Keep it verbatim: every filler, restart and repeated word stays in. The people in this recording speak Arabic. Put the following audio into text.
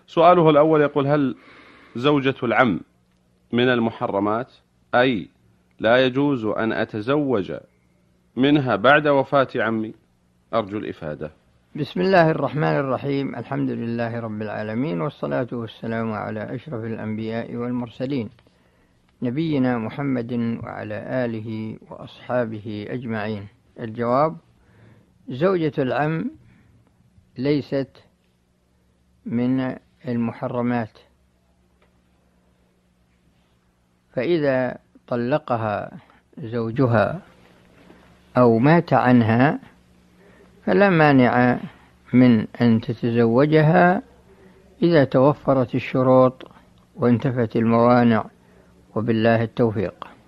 سؤاله الأول يقول: هل زوجة العم من المحرمات؟ أي لا يجوز أن أتزوج منها بعد وفاة عمي؟ أرجو الإفادة. بسم الله الرحمن الرحيم. الحمد لله رب العالمين، والصلاة والسلام على أشرف الأنبياء والمرسلين، نبينا محمد وعلى آله وأصحابه أجمعين. الجواب: زوجة العم ليست من المحرمات، فإذا طلقها زوجها أو مات عنها فلا مانع من أن تتزوجها إذا توفرت الشروط وانتفت الموانع، وبالله التوفيق.